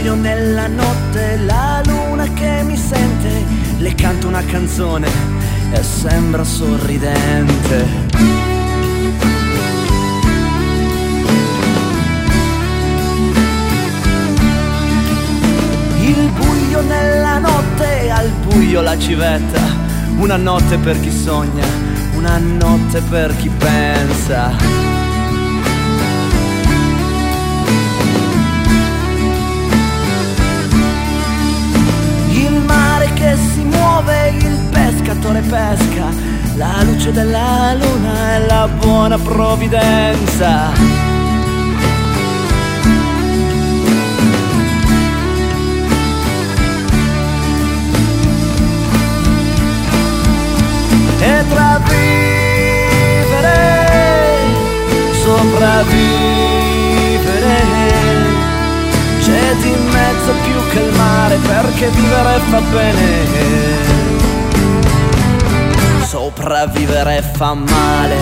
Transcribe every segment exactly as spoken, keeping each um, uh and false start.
buio nella notte, la luna che mi sente, le canto una canzone e sembra sorridente. Il buio nella notte, al buio la civetta, una notte per chi sogna, una notte per chi pensa. Il mare che si muove, il pescatore pesca, la luce della luna e la buona provvidenza. E tra vivere, sopravvivere, c'è di mezzo più che il mare, perché vivere fa bene, sopravvivere fa male.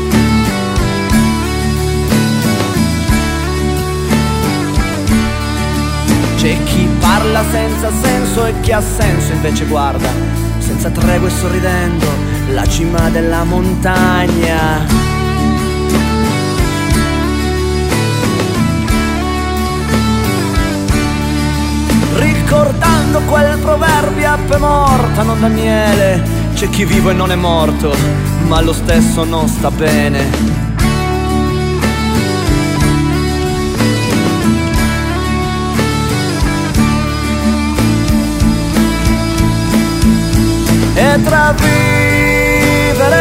C'è chi parla senza senso e chi ha senso invece guarda senza tregua e sorridendo la cima della montagna. Ricordando quel proverbio ape morta non dà miele, c'è chi vive e non è morto, ma lo stesso non sta bene. E tra vivere,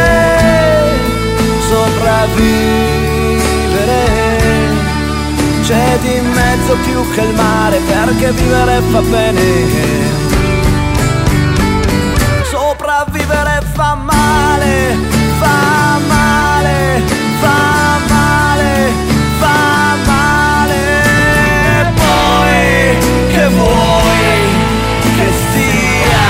sopravvivere, c'è di mezzo più che il mare, perché vivere fa bene, sopravvivere fa male, fa male, fa male, fa male. Poi che vuoi che sia?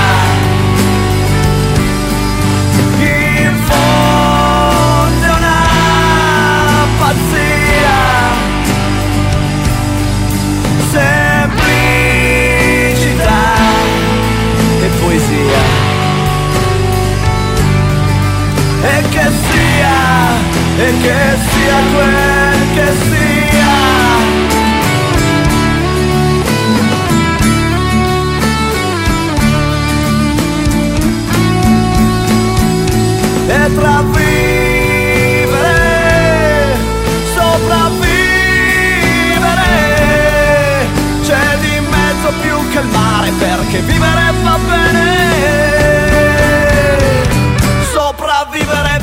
Poesia, e che sia, e che sia quel che sia. E tra vivere, sopravvivere, c'è di mezzo più che il mare, perché vivere fa bene, sopravvivere